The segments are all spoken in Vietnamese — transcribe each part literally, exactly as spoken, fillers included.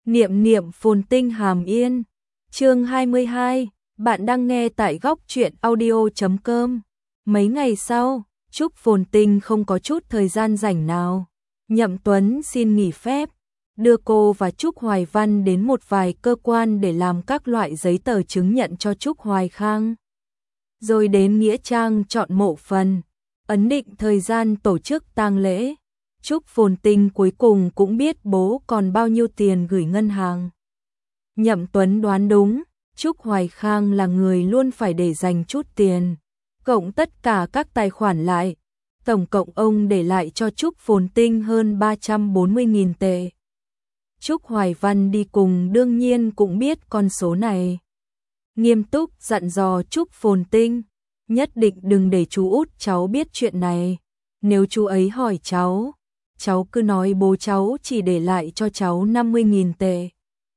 Niệm niệm phồn tinh hàm yên. Chương hai mươi hai, bạn đang nghe tại góc truyện audio chấm com. Mấy ngày sau, Trúc Phồn Tinh không có chút thời gian rảnh nào. Nhậm Tuấn xin nghỉ phép, đưa cô và Trúc Hoài Văn đến một vài cơ quan để làm các loại giấy tờ chứng nhận cho Trúc Hoài Khang. Rồi đến nghĩa trang chọn mộ phần, ấn định thời gian tổ chức tang lễ. Trúc Phồn Tinh cuối cùng cũng biết bố còn bao nhiêu tiền gửi ngân hàng. Nhậm Tuấn đoán đúng, Trúc Hoài Khang là người luôn phải để dành chút tiền, cộng tất cả các tài khoản lại. Tổng cộng ông để lại cho Trúc Phồn Tinh hơn ba trăm bốn mươi nghìn tệ. Trúc Hoài Văn đi cùng đương nhiên cũng biết con số này. Nghiêm túc dặn dò Trúc Phồn Tinh, nhất định đừng để chú út cháu biết chuyện này. Nếu chú ấy hỏi cháu, cháu cứ nói bố cháu chỉ để lại cho cháu năm mươi nghìn tệ.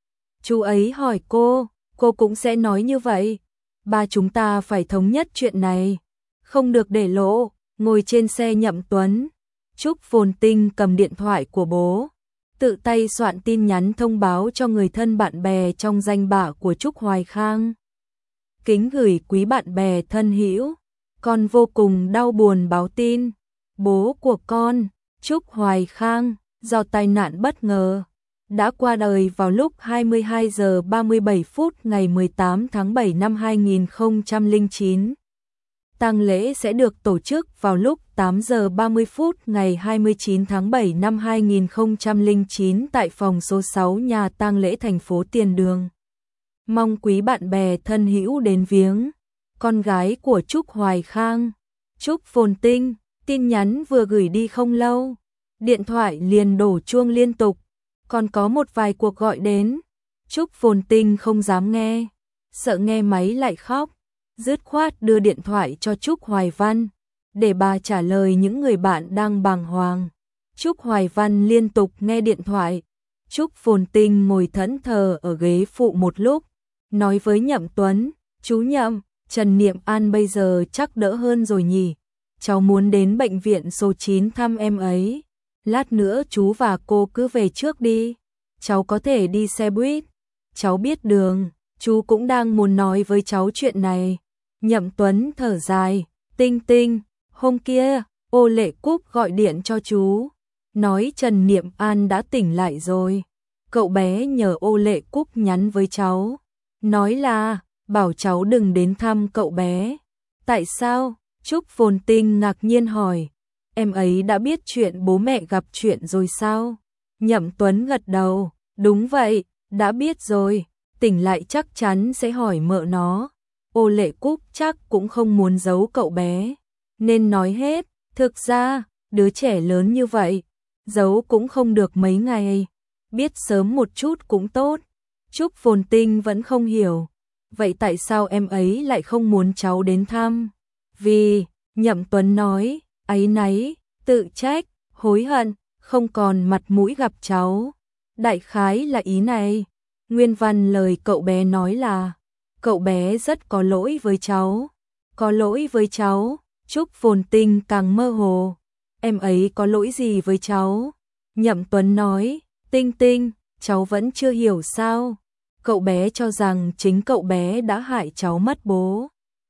Chú ấy hỏi cô, cô cũng sẽ nói như vậy. Ba chúng ta phải thống nhất chuyện này, không được để lộ. Ngồi trên xe Nhậm Tuấn, Trúc Phồn Tinh cầm điện thoại của bố, tự tay soạn tin nhắn thông báo cho người thân bạn bè trong danh bạ của Trúc Hoài Khang. Kính gửi quý bạn bè thân hữu, con vô cùng đau buồn báo tin, bố của con, Trúc Hoài Khang, do tai nạn bất ngờ, đã qua đời vào lúc hai mươi hai giờ ba mươi bảy phút ngày mười tám tháng bảy năm hai nghìn không trăm lẻ chín. Tang lễ sẽ được tổ chức vào lúc tám giờ ba mươi phút ngày hai mươi chín tháng bảy năm hai nghìn không trăm lẻ chín tại phòng số sáu nhà tang lễ thành phố Tiền Đường. Mong quý bạn bè thân hữu đến viếng. Con gái của Trúc Hoài Khang, Trúc Phồn Tinh. Tin nhắn vừa gửi đi không lâu, điện thoại liền đổ chuông liên tục, còn có một vài cuộc gọi đến. Trúc Phồn Tinh không dám nghe, sợ nghe máy lại khóc, dứt khoát đưa điện thoại cho Trúc Hoài Văn, để bà trả lời những người bạn đang bàng hoàng. Trúc Hoài Văn liên tục nghe điện thoại. Trúc Phồn Tinh ngồi thẫn thờ ở ghế phụ một lúc, nói với Nhậm Tuấn, chú Nhậm, Trần Niệm An bây giờ chắc đỡ hơn rồi nhỉ? Cháu muốn đến bệnh viện số chín thăm em ấy. Lát nữa chú và cô cứ về trước đi. Cháu có thể đi xe buýt. Cháu biết đường. Chú cũng đang muốn nói với cháu chuyện này. Nhậm Tuấn thở dài. Tinh Tinh, hôm kia, Ô Lệ Cúc gọi điện cho chú, nói Trần Niệm An đã tỉnh lại rồi. Cậu bé nhờ Ô Lệ Cúc nhắn với cháu, nói là bảo cháu đừng đến thăm cậu bé. Tại sao? Trúc Phồn Tinh ngạc nhiên hỏi, em ấy đã biết chuyện bố mẹ gặp chuyện rồi sao? Nhậm Tuấn gật đầu, đúng vậy, đã biết rồi, tỉnh lại chắc chắn sẽ hỏi mợ nó. Ô Lệ Cúc chắc cũng không muốn giấu cậu bé, nên nói hết. Thực ra, đứa trẻ lớn như vậy, giấu cũng không được mấy ngày, biết sớm một chút cũng tốt. Trúc Phồn Tinh vẫn không hiểu, vậy tại sao em ấy lại không muốn cháu đến thăm? Vì, Nhậm Tuấn nói, áy náy, tự trách, hối hận, không còn mặt mũi gặp cháu. Đại khái là ý này. Nguyên văn lời cậu bé nói là, cậu bé rất có lỗi với cháu. Có lỗi với cháu? Trúc Phồn Tinh càng mơ hồ. Em ấy có lỗi gì với cháu? Nhậm Tuấn nói, Tinh Tinh, cháu vẫn chưa hiểu sao? Cậu bé cho rằng chính cậu bé đã hại cháu mất bố.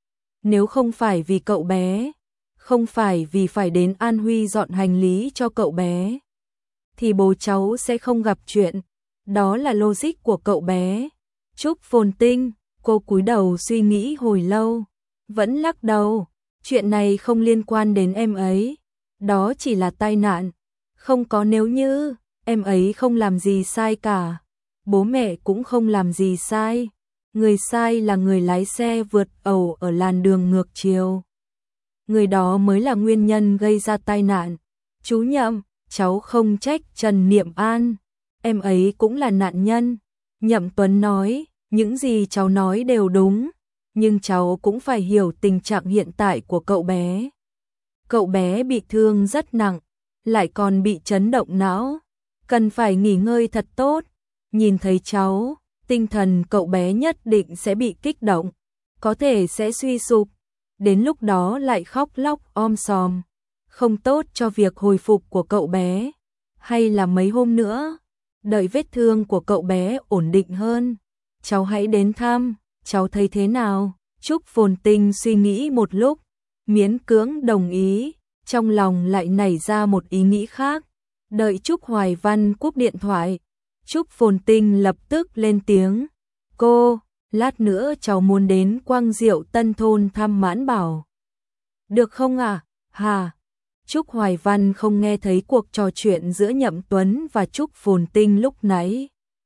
Nếu không phải vì cậu bé, không phải vì phải đến An Huy dọn hành lý cho cậu bé, thì bố cháu sẽ không gặp chuyện. Đó là logic của cậu bé. Trúc Phồn Tinh, cô cúi đầu suy nghĩ hồi lâu, vẫn lắc đầu. Chuyện này không liên quan đến em ấy, đó chỉ là tai nạn. Không có nếu như, em ấy không làm gì sai cả, bố mẹ cũng không làm gì sai. Người sai là người lái xe vượt ẩu ở làn đường ngược chiều. Người đó mới là nguyên nhân gây ra tai nạn. Chú Nhậm, cháu không trách Trần Niệm An, em ấy cũng là nạn nhân. Nhậm Tuấn nói, những gì cháu nói đều đúng, nhưng cháu cũng phải hiểu tình trạng hiện tại của cậu bé. Cậu bé bị thương rất nặng, lại còn bị chấn động não, cần phải nghỉ ngơi thật tốt. Nhìn thấy cháu, tinh thần cậu bé nhất định sẽ bị kích động, có thể sẽ suy sụp, đến lúc đó lại khóc lóc om sòm, không tốt cho việc hồi phục của cậu bé. Hay là mấy hôm nữa, đợi vết thương của cậu bé ổn định hơn, cháu hãy đến thăm, cháu thấy thế nào? Trúc Phồn Tinh suy nghĩ một lúc, miễn cưỡng đồng ý, trong lòng lại nảy ra một ý nghĩ khác. Đợi Trúc Hoài Văn cúp điện thoại, Trúc Phồn Tinh lập tức lên tiếng, cô, lát nữa cháu muốn đến Quang Diệu Tân Thôn thăm Mãn Bảo. Được không ạ? À? Hà? Trúc Hoài Văn không nghe thấy cuộc trò chuyện giữa Nhậm Tuấn và Trúc Phồn Tinh lúc nãy.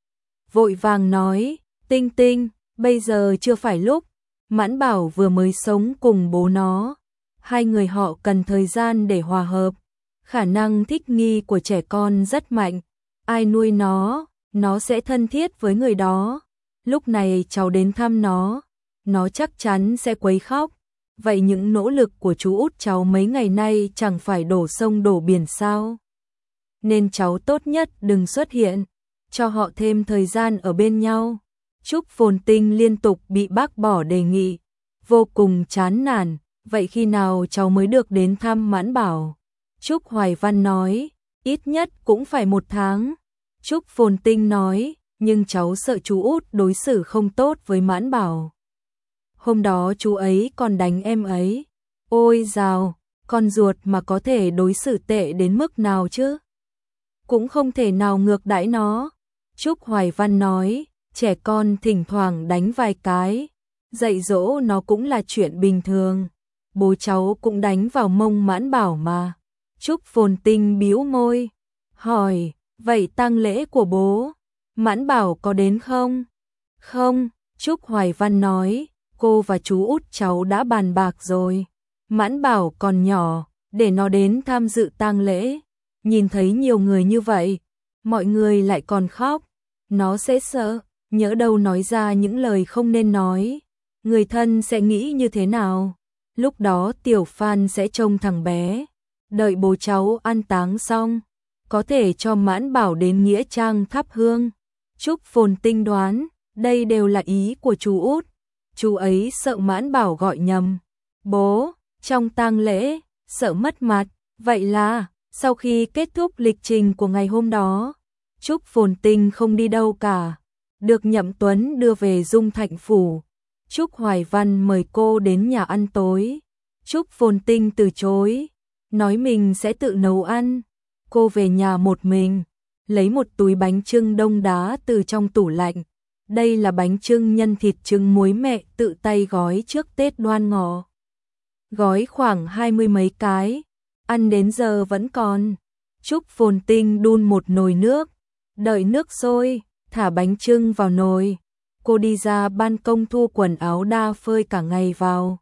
Vội vàng nói, Tinh Tinh, bây giờ chưa phải lúc, Mãn Bảo vừa mới sống cùng bố nó. Hai người họ cần thời gian để hòa hợp. Khả năng thích nghi của trẻ con rất mạnh. Ai nuôi nó, nó sẽ thân thiết với người đó. Lúc này cháu đến thăm nó, nó chắc chắn sẽ quấy khóc. Vậy những nỗ lực của chú út cháu mấy ngày nay chẳng phải đổ sông đổ biển sao? Nên cháu tốt nhất đừng xuất hiện, cho họ thêm thời gian ở bên nhau. Trúc Phồn Tinh liên tục bị bác bỏ đề nghị, vô cùng chán nản. Vậy khi nào cháu mới được đến thăm Mãn Bảo? Trúc Hoài Văn nói, ít nhất cũng phải một tháng. Trúc Phồn Tinh nói, nhưng cháu sợ chú út đối xử không tốt với Mãn Bảo. Hôm đó chú ấy còn đánh em ấy. Ôi dào, con ruột mà có thể đối xử tệ đến mức nào chứ? Cũng không thể nào ngược đãi nó. Trúc Hoài Văn nói, trẻ con thỉnh thoảng đánh vài cái, dạy dỗ nó cũng là chuyện bình thường. Bố cháu cũng đánh vào mông Mãn Bảo mà. Trúc Phồn Tinh bĩu môi, hỏi, vậy tang lễ của bố, Mãn Bảo có đến không? Không, Trúc Hoài Văn nói, cô và chú út cháu đã bàn bạc rồi. Mãn Bảo còn nhỏ, để nó đến tham dự tang lễ. Nhìn thấy nhiều người như vậy, mọi người lại còn khóc. Nó sẽ sợ, nhỡ đâu nói ra những lời không nên nói. Người thân sẽ nghĩ như thế nào? Lúc đó Tiểu Phan sẽ trông thằng bé. Đợi bố cháu an táng xong, có thể cho Mãn Bảo đến nghĩa trang thắp hương. Trúc Phồn Tinh đoán, đây đều là ý của chú út. Chú ấy sợ Mãn Bảo gọi nhầm bố trong tang lễ, sợ mất mặt. Vậy là sau khi kết thúc lịch trình của ngày hôm đó, Trúc Phồn Tinh không đi đâu cả, được Nhậm Tuấn đưa về Dung Thạnh phủ. Trúc Hoài Văn mời cô đến nhà ăn tối. Trúc Phồn Tinh từ chối, nói mình sẽ tự nấu ăn. Cô về nhà một mình, lấy một túi bánh chưng đông đá từ trong tủ lạnh. Đây là bánh chưng nhân thịt trứng muối mẹ tự tay gói trước Tết Đoan Ngọ. Gói khoảng hai mươi mấy cái, ăn đến giờ vẫn còn. Trúc Phồn Tinh đun một nồi nước, đợi nước sôi, thả bánh chưng vào nồi. Cô đi ra ban công thu quần áo đa phơi cả ngày vào,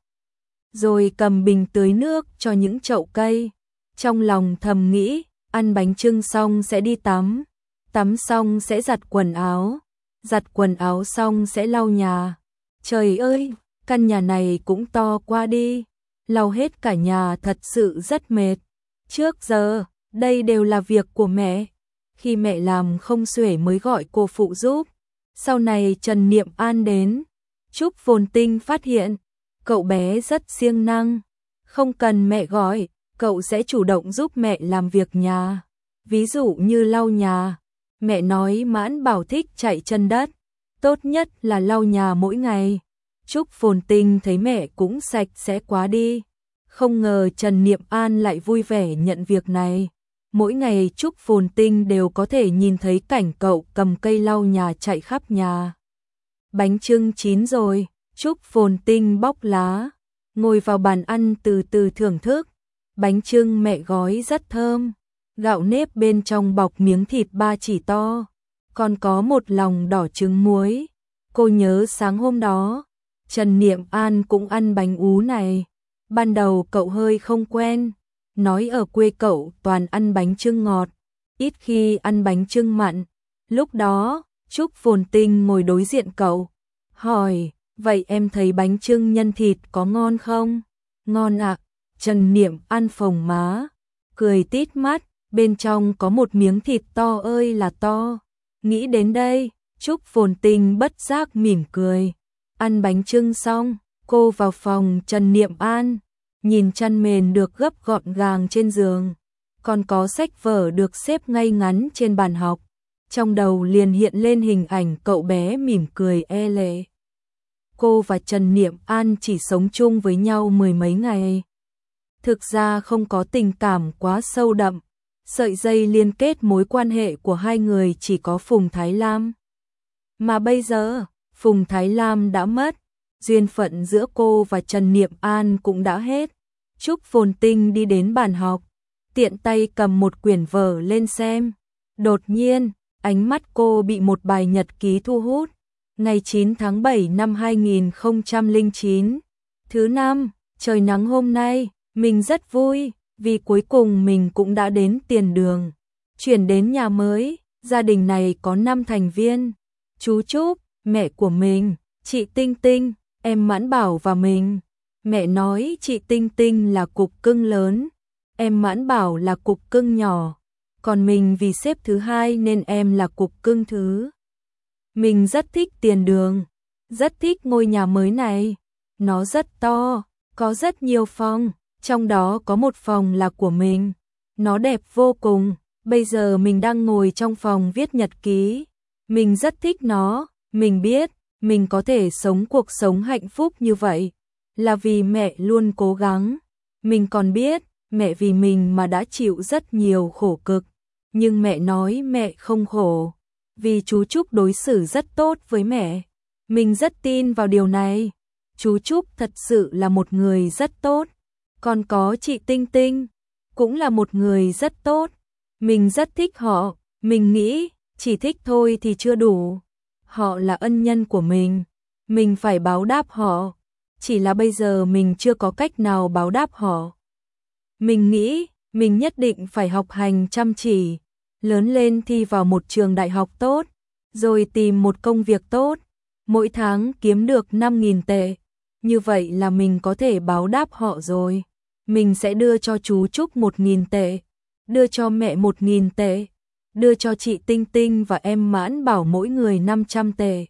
rồi cầm bình tưới nước cho những chậu cây. Trong lòng thầm nghĩ, ăn bánh chưng xong sẽ đi tắm, tắm xong sẽ giặt quần áo, giặt quần áo xong sẽ lau nhà. Trời ơi, căn nhà này cũng to quá đi, lau hết cả nhà thật sự rất mệt. Trước giờ, đây đều là việc của mẹ, khi mẹ làm không xuể mới gọi cô phụ giúp. Sau này Trần Niệm An đến, Trúc Phồn Tinh phát hiện, cậu bé rất siêng năng, không cần mẹ gọi, cậu sẽ chủ động giúp mẹ làm việc nhà. Ví dụ như lau nhà, mẹ nói Mãn Bảo thích chạy chân đất, tốt nhất là lau nhà mỗi ngày. Trúc Phồn Tinh thấy mẹ cũng sạch sẽ quá đi, không ngờ Trần Niệm An lại vui vẻ nhận việc này. Mỗi ngày Trúc Phồn Tinh đều có thể nhìn thấy cảnh cậu cầm cây lau nhà chạy khắp nhà. Bánh chưng chín rồi, Trúc Phồn Tinh bóc lá, ngồi vào bàn ăn từ từ thưởng thức. Bánh chưng mẹ gói rất thơm, gạo nếp bên trong bọc miếng thịt ba chỉ to, còn có một lòng đỏ trứng muối. Cô nhớ sáng hôm đó, Trần Niệm An cũng ăn bánh ú này. Ban đầu cậu hơi không quen, nói ở quê cậu toàn ăn bánh chưng ngọt, ít khi ăn bánh chưng mặn. Lúc đó, Trúc Phồn Tinh ngồi đối diện cậu, hỏi, vậy em thấy bánh chưng nhân thịt có ngon không? Ngon ạ. Trần Niệm An phồng má, cười tít mắt, bên trong có một miếng thịt to ơi là to. Nghĩ đến đây, Trúc Phồn Tinh bất giác mỉm cười. Ăn bánh chưng xong, cô vào phòng Trần Niệm An, nhìn chăn mền được gấp gọn gàng trên giường, còn có sách vở được xếp ngay ngắn trên bàn học. trong đầu liền hiện lên hình ảnh cậu bé mỉm cười e lệ. Cô và Trần Niệm An chỉ sống chung với nhau mười mấy ngày. Thực ra không có tình cảm quá sâu đậm, sợi dây liên kết mối quan hệ của hai người chỉ có Phùng Thái Lam. Mà bây giờ, Phùng Thái Lam đã mất, duyên phận giữa cô và Trần Niệm An cũng đã hết. Trúc Phồn Tinh đi đến bàn học, tiện tay cầm một quyển vở lên xem. Đột nhiên, ánh mắt cô bị một bài nhật ký thu hút. Ngày chín tháng bảy năm hai nghìn không trăm lẻ chín, thứ năm, trời nắng hôm nay, mình rất vui, vì cuối cùng mình cũng đã đến tiền đường. Chuyển đến nhà mới, gia đình này có năm thành viên. Chú Trúc, mẹ của mình, chị Tinh Tinh, em Mãn Bảo và mình. Mẹ nói chị Tinh Tinh là cục cưng lớn, em Mãn Bảo là cục cưng nhỏ, còn mình vì xếp thứ hai nên em là cục cưng thứ. Mình rất thích tiền đường, rất thích ngôi nhà mới này. Nó rất to, có rất nhiều phòng, trong đó có một phòng là của mình. Nó đẹp vô cùng, bây giờ mình đang ngồi trong phòng viết nhật ký. Mình rất thích nó, mình biết, mình có thể sống cuộc sống hạnh phúc như vậy, là vì mẹ luôn cố gắng. Mình còn biết, mẹ vì mình mà đã chịu rất nhiều khổ cực, nhưng mẹ nói mẹ không khổ, vì chú Trúc đối xử rất tốt với mẹ. Mình rất tin vào điều này. Chú Trúc thật sự là một người rất tốt. Còn có chị Tinh Tinh, cũng là một người rất tốt. Mình rất thích họ, mình nghĩ, chỉ thích thôi thì chưa đủ. Họ là ân nhân của mình, mình phải báo đáp họ. Chỉ là bây giờ mình chưa có cách nào báo đáp họ. Mình nghĩ, mình nhất định phải học hành chăm chỉ, lớn lên thi vào một trường đại học tốt, rồi tìm một công việc tốt, mỗi tháng kiếm được năm nghìn tệ. Như vậy là mình có thể báo đáp họ rồi. Mình sẽ đưa cho chú Trúc một nghìn tệ, đưa cho mẹ một nghìn tệ, đưa cho chị Tinh Tinh và em Mãn Bảo mỗi người năm trăm tệ.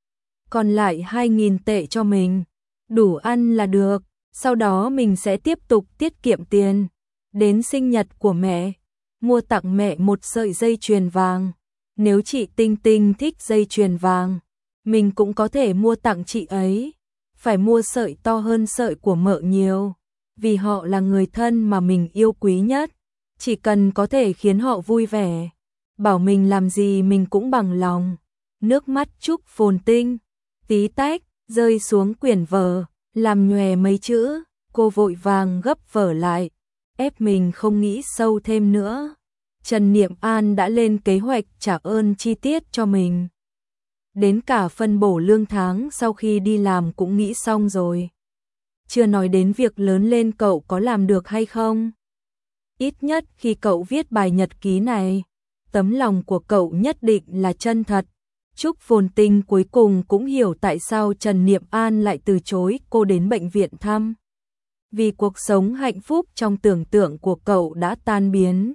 Còn lại hai nghìn tệ cho mình, đủ ăn là được, sau đó mình sẽ tiếp tục tiết kiệm tiền. Đến sinh nhật của mẹ, mua tặng mẹ một sợi dây chuyền vàng. Nếu chị Tinh Tinh thích dây chuyền vàng, mình cũng có thể mua tặng chị ấy. Phải mua sợi to hơn sợi của mợ nhiều, vì họ là người thân mà mình yêu quý nhất. Chỉ cần có thể khiến họ vui vẻ, bảo mình làm gì mình cũng bằng lòng. Nước mắt Trúc Phồn Tinh tí tách rơi xuống quyển vở, làm nhòe mấy chữ. Cô vội vàng gấp vở lại, ép mình không nghĩ sâu thêm nữa. Trần Niệm An đã lên kế hoạch trả ơn chi tiết cho mình. Đến cả phân bổ lương tháng sau khi đi làm cũng nghĩ xong rồi. Chưa nói đến việc lớn lên cậu có làm được hay không. Ít nhất khi cậu viết bài nhật ký này, tấm lòng của cậu nhất định là chân thật. Trúc Phồn Tinh cuối cùng cũng hiểu tại sao Trần Niệm An lại từ chối cô đến bệnh viện thăm. Vì cuộc sống hạnh phúc trong tưởng tượng của cậu đã tan biến.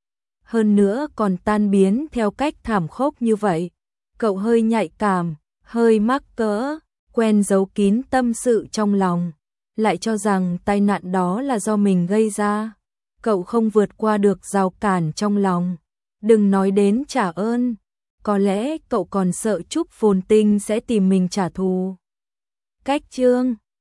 Hơn nữa còn tan biến theo cách thảm khốc như vậy. Cậu hơi nhạy cảm, hơi mắc cỡ, quen giấu kín tâm sự trong lòng, lại cho rằng tai nạn đó là do mình gây ra. Cậu không vượt qua được rào cản trong lòng. Đừng nói đến trả ơn, có lẽ cậu còn sợ Trúc Phồn Tinh sẽ tìm mình trả thù. Cách chương